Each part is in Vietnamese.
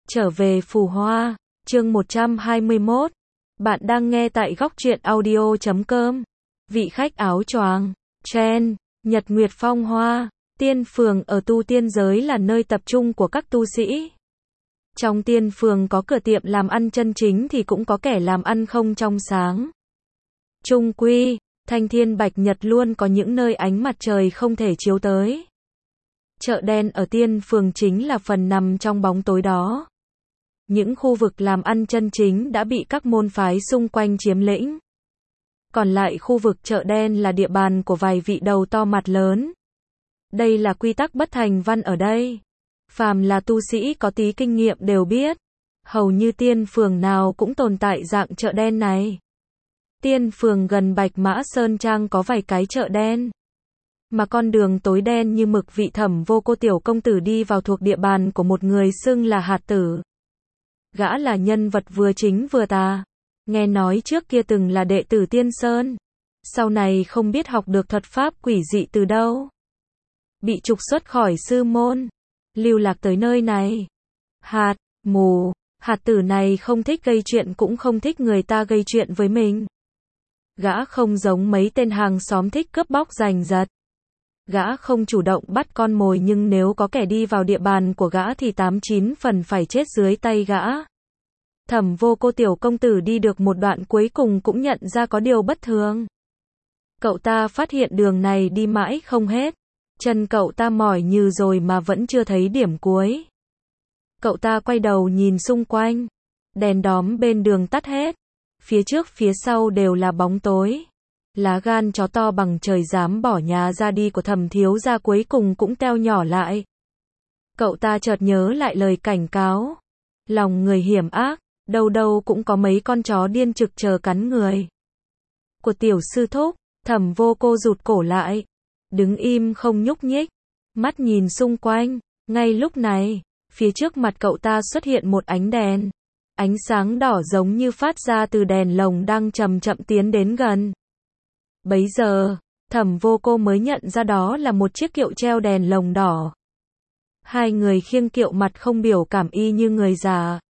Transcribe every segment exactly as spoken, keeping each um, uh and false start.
Trở về Phù Hoa, chương một trăm hai mươi mốt. Bạn đang nghe tại góc truyện audio chấm com. Vị khách áo choàng, Chen, Nhật Nguyệt Phong Hoa, Tiên Phường ở tu tiên giới là nơi tập trung của các tu sĩ. Trong Tiên Phường có cửa tiệm làm ăn chân chính thì cũng có kẻ làm ăn không trong sáng. Trung quy, thanh thiên bạch nhật luôn có những nơi ánh mặt trời không thể chiếu tới. Chợ đen ở Tiên Phường chính là phần nằm trong bóng tối đó. Những khu vực làm ăn chân chính đã bị các môn phái xung quanh chiếm lĩnh. Còn lại khu vực chợ đen là địa bàn của vài vị đầu to mặt lớn. Đây là quy tắc bất thành văn ở đây. Phàm là tu sĩ có tí kinh nghiệm đều biết. Hầu như Tiên Phường nào cũng tồn tại dạng chợ đen này. Tiên Phường gần Bạch Mã Sơn Trang có vài cái chợ đen. Mà con đường tối đen như mực vị Thẩm Vô Cô tiểu công tử đi vào thuộc địa bàn của một người xưng là Hạt Tử. Gã là nhân vật vừa chính vừa tà. Nghe nói trước kia từng là đệ tử Tiên Sơn. Sau này không biết học được thuật pháp quỷ dị từ đâu. Bị trục xuất khỏi sư môn. Lưu lạc tới nơi này. Hạt, mù, Hạt Tử này không thích gây chuyện cũng không thích người ta gây chuyện với mình. Gã không giống mấy tên hàng xóm thích cướp bóc giành giật. Gã không chủ động bắt con mồi nhưng nếu có kẻ đi vào địa bàn của gã thì tám chín phần phải chết dưới tay gã. Thẩm Vô Cô tiểu công tử đi được một đoạn cuối cùng cũng nhận ra có điều bất thường. Cậu ta phát hiện đường này đi mãi không hết. Chân cậu ta mỏi như rồi mà vẫn chưa thấy điểm cuối. Cậu ta quay đầu nhìn xung quanh. Đèn đóm bên đường tắt hết. Phía trước phía sau đều là bóng tối. Lá gan chó to bằng trời dám bỏ nhà ra đi của Thẩm thiếu gia cuối cùng cũng teo nhỏ lại. Cậu ta chợt nhớ lại lời cảnh cáo. Lòng người hiểm ác, đâu đâu cũng có mấy con chó điên trực chờ cắn người. Của tiểu sư thúc, Thẩm Vô Cô rụt cổ lại. Đứng im không nhúc nhích. Mắt nhìn xung quanh. Ngay lúc này, phía trước mặt cậu ta xuất hiện một ánh đèn. Ánh sáng đỏ giống như phát ra từ đèn lồng đang chậm chậm tiến đến gần. Bấy giờ, Thẩm Vô Cô mới nhận ra đó là một chiếc kiệu treo đèn lồng đỏ. Hai người khiêng kiệu mặt không biểu cảm y như người già.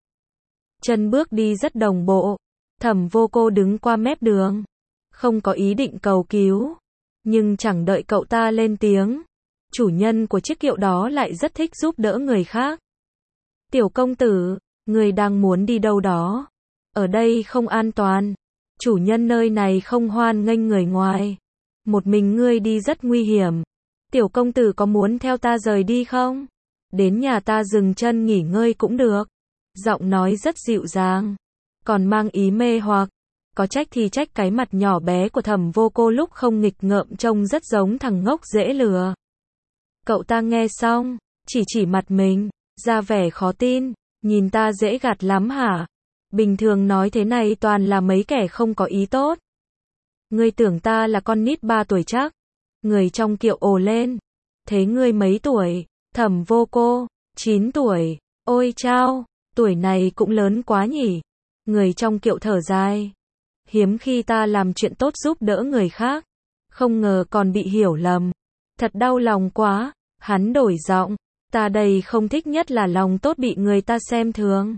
Chân bước đi rất đồng bộ. Thẩm Vô Cô đứng qua mép đường. Không có ý định cầu cứu. Nhưng chẳng đợi cậu ta lên tiếng. Chủ nhân của chiếc kiệu đó lại rất thích giúp đỡ người khác. Tiểu công tử, người đang muốn đi đâu đó? Ở đây không an toàn. Chủ nhân nơi này không hoan nghênh người ngoài. Một mình ngươi đi rất nguy hiểm. Tiểu công tử có muốn theo ta rời đi không? Đến nhà ta dừng chân nghỉ ngơi cũng được. Giọng nói rất dịu dàng. Còn mang ý mê hoặc. Có trách thì trách cái mặt nhỏ bé của Thẩm Vô Cô lúc không nghịch ngợm trông rất giống thằng ngốc dễ lừa. Cậu ta nghe xong, chỉ chỉ mặt mình, ra vẻ khó tin. Nhìn ta dễ gạt lắm hả? Bình thường nói thế này toàn là mấy kẻ không có ý tốt. Ngươi tưởng ta là con nít ba tuổi chắc? Người trong kiệu ồ lên. Thế ngươi mấy tuổi? Thẩm Vô Cô, chín tuổi. Ôi chao, tuổi này cũng lớn quá nhỉ. Người trong kiệu thở dài. Hiếm khi ta làm chuyện tốt giúp đỡ người khác. Không ngờ còn bị hiểu lầm. Thật đau lòng quá. Hắn đổi giọng. Ta đây không thích nhất là lòng tốt bị người ta xem thường.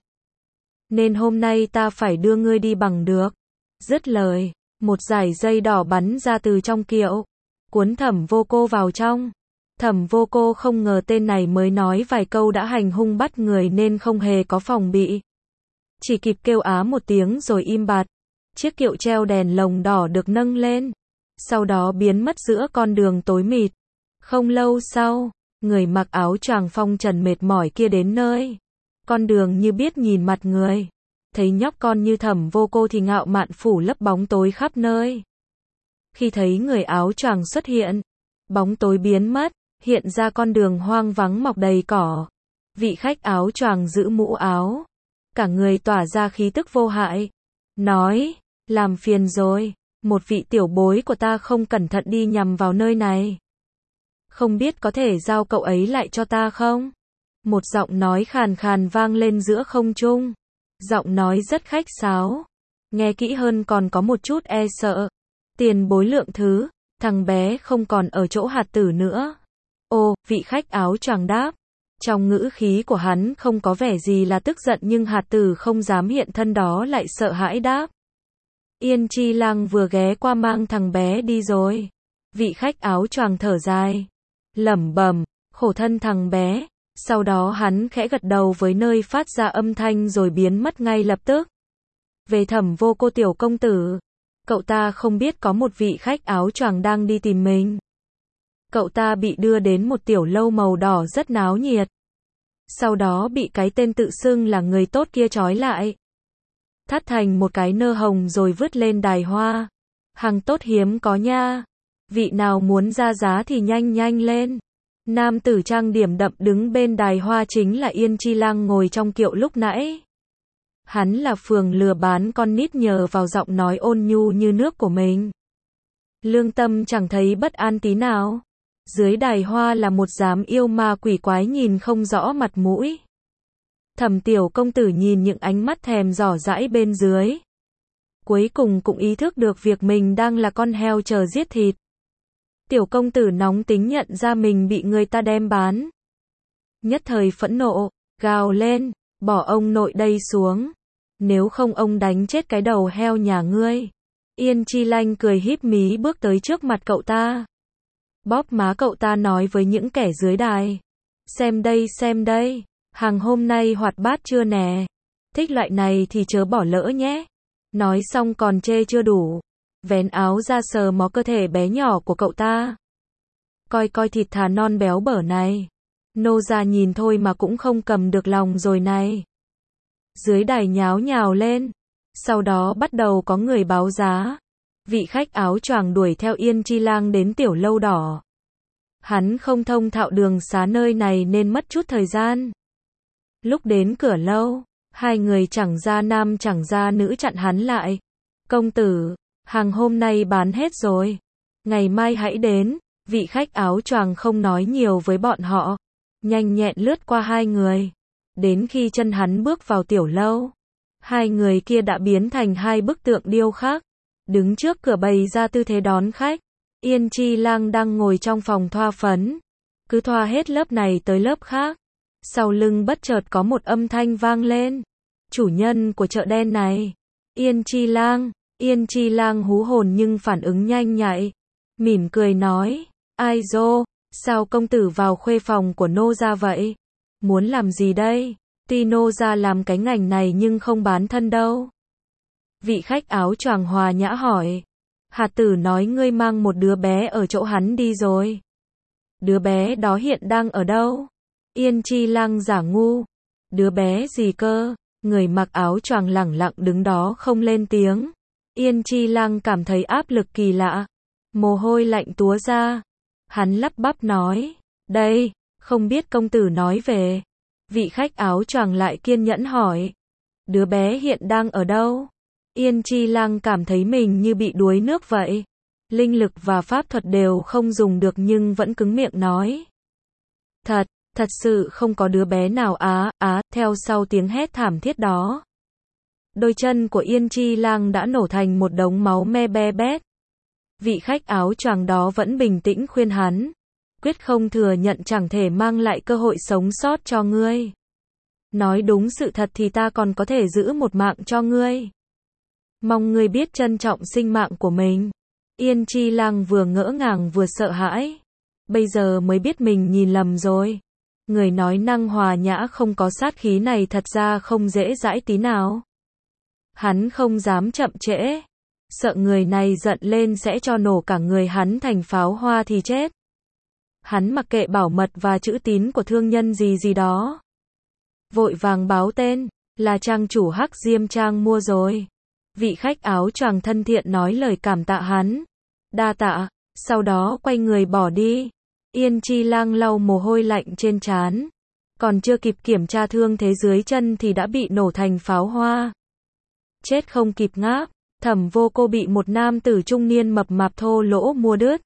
Nên hôm nay ta phải đưa ngươi đi bằng được. Dứt lời, một dải dây đỏ bắn ra từ trong kiệu. Cuốn Thẩm Vô Cô vào trong. Thẩm Vô Cô không ngờ tên này mới nói vài câu đã hành hung bắt người nên không hề có phòng bị. Chỉ kịp kêu á một tiếng rồi im bặt. Chiếc kiệu treo đèn lồng đỏ được nâng lên. Sau đó biến mất giữa con đường tối mịt. Không lâu sau, người mặc áo choàng phong trần mệt mỏi kia đến nơi. Con đường như biết nhìn mặt người. Thấy nhóc con như Thẩm Vô Cô thì ngạo mạn phủ lấp bóng tối khắp nơi. Khi thấy người áo choàng xuất hiện, bóng tối biến mất, hiện ra con đường hoang vắng mọc đầy cỏ. Vị khách áo choàng giữ mũ áo. Cả người tỏa ra khí tức vô hại. Nói, làm phiền rồi, một vị tiểu bối của ta không cẩn thận đi nhầm vào nơi này. Không biết có thể giao cậu ấy lại cho ta không? Một giọng nói khàn khàn vang lên giữa không trung. Giọng nói rất khách sáo. Nghe kỹ hơn còn có một chút e sợ. Tiền bối lượng thứ, thằng bé không còn ở chỗ Hạt Tử nữa. Ô, vị khách áo choàng đáp. Trong ngữ khí của hắn không có vẻ gì là tức giận nhưng hạt tử không dám hiện thân đó lại sợ hãi đáp. Yên Chi Lăng vừa ghé qua mang thằng bé đi rồi. Vị khách áo choàng thở dài. Lẩm bẩm, khổ thân thằng bé. Sau đó hắn khẽ gật đầu với nơi phát ra âm thanh rồi biến mất ngay lập tức. Về Thẩm Vô Cô tiểu công tử. Cậu ta không biết có một vị khách áo choàng đang đi tìm mình. Cậu ta bị đưa đến một tiểu lâu màu đỏ rất náo nhiệt. Sau đó bị cái tên tự xưng là người tốt kia trói lại. Thắt thành một cái nơ hồng rồi vứt lên đài hoa. Hàng tốt hiếm có nha. Vị nào muốn ra giá thì nhanh nhanh lên. Nam tử trang điểm đậm đứng bên đài hoa chính là Yên Chi Lăng ngồi trong kiệu lúc nãy. Hắn là phường lừa bán con nít nhờ vào giọng nói ôn nhu như nước của mình. Lương tâm chẳng thấy bất an tí nào. Dưới đài hoa là một đám yêu ma quỷ quái nhìn không rõ mặt mũi. Thẩm tiểu công tử nhìn những ánh mắt thèm dò dãi bên dưới. Cuối cùng cũng ý thức được việc mình đang là con heo chờ giết thịt. Tiểu công tử nóng tính nhận ra mình bị người ta đem bán. Nhất thời phẫn nộ, gào lên, bỏ ông nội đây xuống. Nếu không ông đánh chết cái đầu heo nhà ngươi. Yên Chi Lăng cười híp mí bước tới trước mặt cậu ta. Bóp má cậu ta nói với những kẻ dưới đài. Xem đây xem đây, hàng hôm nay hoạt bát chưa nè. Thích loại này thì chớ bỏ lỡ nhé. Nói xong còn chê chưa đủ. Vén áo ra sờ mó cơ thể bé nhỏ của cậu ta. Coi coi thịt thà non béo bở này. Nô gia nhìn thôi mà cũng không cầm được lòng rồi này. Dưới đài nháo nhào lên. Sau đó bắt đầu có người báo giá. Vị khách áo choàng đuổi theo Yên Chi Lăng đến tiểu lâu đỏ. Hắn không thông thạo đường xá nơi này nên mất chút thời gian. Lúc đến cửa lâu, hai người chẳng ra nam chẳng ra nữ chặn hắn lại. Công tử, hàng hôm nay bán hết rồi. Ngày mai hãy đến. Vị khách áo choàng không nói nhiều với bọn họ. Nhanh nhẹn lướt qua hai người. Đến khi chân hắn bước vào tiểu lâu, hai người kia đã biến thành hai bức tượng điêu khắc. Đứng trước cửa bày ra tư thế đón khách. Yên Chi Lăng đang ngồi trong phòng thoa phấn. Cứ thoa hết lớp này tới lớp khác. Sau lưng bất chợt có một âm thanh vang lên. Chủ nhân của chợ đen này. Yên Chi Lăng. Yên Chi Lăng hú hồn nhưng phản ứng nhanh nhạy. Mỉm cười nói. Ai dô, sao công tử vào khuê phòng của nô gia vậy? Muốn làm gì đây? Tuy nô gia làm cái ngành này nhưng không bán thân đâu. Vị khách áo choàng hòa nhã hỏi. Hạt tử nói ngươi mang một đứa bé ở chỗ hắn đi rồi. Đứa bé đó hiện đang ở đâu? Yên Chi Lăng giả ngu. Đứa bé gì cơ? Người mặc áo choàng lẳng lặng đứng đó không lên tiếng. Yên Chi Lăng cảm thấy áp lực kỳ lạ. Mồ hôi lạnh túa ra. Hắn lắp bắp nói. Đây, không biết công tử nói về. Vị khách áo choàng lại kiên nhẫn hỏi. Đứa bé hiện đang ở đâu? Yên Chi Lăng cảm thấy mình như bị đuối nước vậy. Linh lực và pháp thuật đều không dùng được nhưng vẫn cứng miệng nói. Thật, thật sự không có đứa bé nào á, á, theo sau tiếng hét thảm thiết đó. Đôi chân của Yên Chi Lăng đã nổ thành một đống máu me be bét. Vị khách áo choàng đó vẫn bình tĩnh khuyên hắn. Quyết không thừa nhận chẳng thể mang lại cơ hội sống sót cho ngươi. Nói đúng sự thật thì ta còn có thể giữ một mạng cho ngươi. Mong ngươi biết trân trọng sinh mạng của mình. Yên Chi Lăng vừa ngỡ ngàng vừa sợ hãi. Bây giờ mới biết mình nhìn lầm rồi. Người nói năng hòa nhã không có sát khí này thật ra không dễ dãi tí nào. Hắn không dám chậm trễ. Sợ người này giận lên sẽ cho nổ cả người hắn thành pháo hoa thì chết. Hắn mặc kệ bảo mật và chữ tín của thương nhân gì gì đó. Vội vàng báo tên, là trang chủ Hắc Diêm Trang mua rồi. Vị khách áo choàng thân thiện nói lời cảm tạ hắn. Đa tạ, sau đó quay người bỏ đi. Yên Chi Lăng lau mồ hôi lạnh trên trán. Còn chưa kịp kiểm tra thương thế dưới chân thì đã bị nổ thành pháo hoa. Chết không kịp ngáp, Thẩm Vô Cô bị một nam tử trung niên mập mạp thô lỗ mua đứt.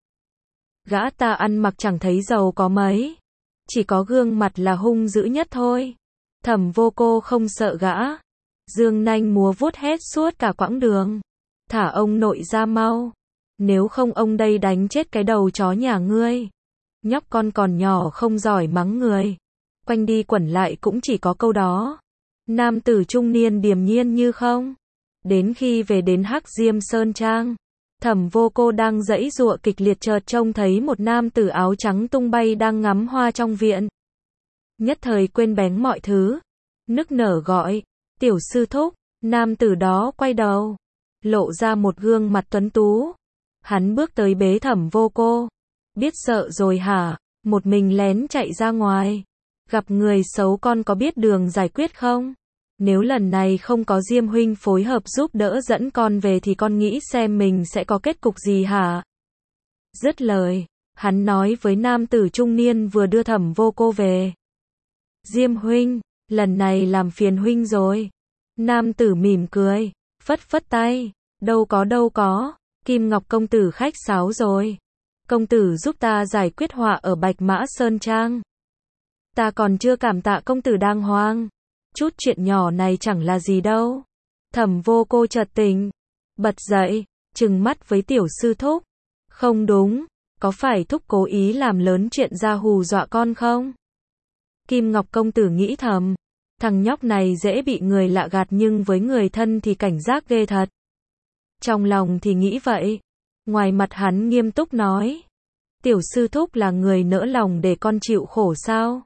Gã ta ăn mặc chẳng thấy giàu có mấy. Chỉ có gương mặt là hung dữ nhất thôi. Thẩm Vô Cô không sợ gã. Dương nanh múa vuốt hét suốt cả quãng đường. Thả ông nội ra mau. Nếu không ông đây đánh chết cái đầu chó nhà ngươi. Nhóc con còn nhỏ không giỏi mắng người. quanh đi quẩn lại cũng chỉ có câu đó. Nam tử trung niên điềm nhiên như không. Đến khi về đến Hắc Diêm Sơn Trang, Thẩm Vô Cô đang giãy giụa kịch liệt chợt trông thấy một nam tử áo trắng tung bay đang ngắm hoa trong viện. Nhất thời quên bén mọi thứ, nức nở gọi, tiểu sư thúc. Nam tử đó quay đầu, lộ ra một gương mặt tuấn tú. Hắn bước tới bế Thẩm Vô Cô. Biết sợ rồi hả? Một mình lén chạy ra ngoài. Gặp người xấu con có biết đường giải quyết không? Nếu lần này không có Diêm huynh phối hợp giúp đỡ dẫn con về thì con nghĩ xem mình sẽ có kết cục gì hả? Dứt lời, hắn nói với nam tử trung niên vừa đưa Thẩm Vô Cô về. Diêm huynh, lần này làm phiền huynh rồi. Nam tử mỉm cười, phất phất tay, đâu có đâu có, Kim Ngọc công tử khách sáo rồi. Công tử giúp ta giải quyết họa ở Bạch Mã Sơn Trang. Ta còn chưa cảm tạ công tử đàng hoàng. Chút chuyện nhỏ này chẳng là gì đâu. Thẩm Vô Cô chợt tỉnh, bật dậy, trừng mắt với tiểu sư thúc. Không đúng, có phải thúc cố ý làm lớn chuyện ra hù dọa con không? Kim Ngọc công tử nghĩ thầm, thằng nhóc này dễ bị người lạ gạt nhưng với người thân thì cảnh giác ghê thật. Trong lòng thì nghĩ vậy, ngoài mặt hắn nghiêm túc nói, tiểu sư thúc là người nỡ lòng để con chịu khổ sao?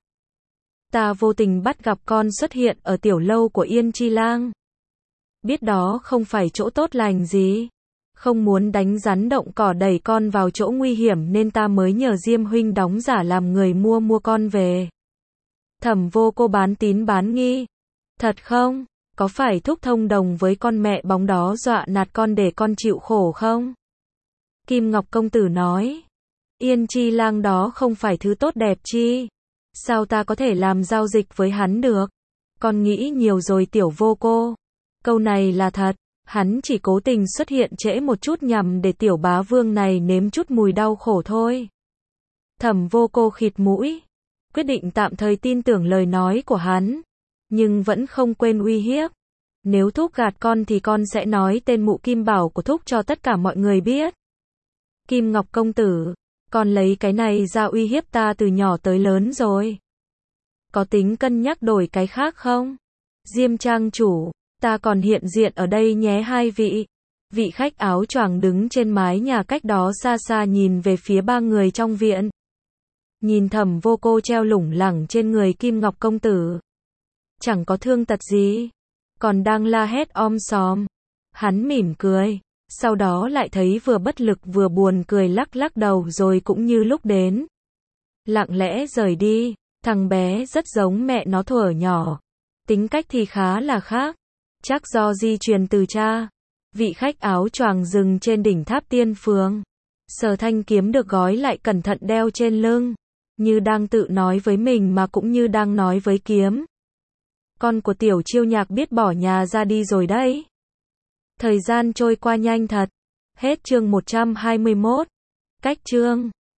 Ta vô tình bắt gặp con xuất hiện ở tiểu lâu của Yên Chi Lang. Biết đó không phải chỗ tốt lành gì. Không muốn đánh rắn động cỏ đẩy con vào chỗ nguy hiểm nên ta mới nhờ Diêm huynh đóng giả làm người mua mua con về. Thẩm Vô Cô bán tín bán nghi. Thật không? Có phải thúc thông đồng với con mẹ bóng đó dọa nạt con để con chịu khổ không? Kim Ngọc công tử nói. Yên Chi Lang đó không phải thứ tốt đẹp chi? Sao ta có thể làm giao dịch với hắn được? Con nghĩ nhiều rồi tiểu Vô Cô. Câu này là thật, hắn chỉ cố tình xuất hiện trễ một chút nhằm để tiểu bá vương này nếm chút mùi đau khổ thôi. Thẩm Vô Cô khịt mũi, quyết định tạm thời tin tưởng lời nói của hắn, nhưng vẫn không quên uy hiếp. Nếu thúc gạt con thì con sẽ nói tên mụ Kim Bảo của thúc cho tất cả mọi người biết. Kim Ngọc công tử, con lấy cái này ra uy hiếp ta từ nhỏ tới lớn rồi. Có tính cân nhắc đổi cái khác không? Diêm trang chủ, ta còn hiện diện ở đây nhé hai vị. Vị khách áo choàng đứng trên mái nhà cách đó xa xa nhìn về phía ba người trong viện. Nhìn Thẩm Vô Cô treo lủng lẳng trên người Kim Ngọc công tử. Chẳng có thương tật gì, còn đang la hét om sòm. Hắn mỉm cười, sau đó lại thấy vừa bất lực vừa buồn cười lắc lắc đầu rồi cũng như lúc đến. Lặng lẽ rời đi, thằng bé rất giống mẹ nó thuở nhỏ. Tính cách thì khá là khác, chắc do di truyền từ cha. Vị khách áo choàng dừng trên đỉnh tháp Tiên Phường. Sở thanh kiếm được gói lại cẩn thận đeo trên lưng, như đang tự nói với mình mà cũng như đang nói với kiếm. Con của tiểu Chiêu Nhạc biết bỏ nhà ra đi rồi đấy. Thời gian trôi qua nhanh thật. Hết chương một trăm hai mươi mốt. Cách chương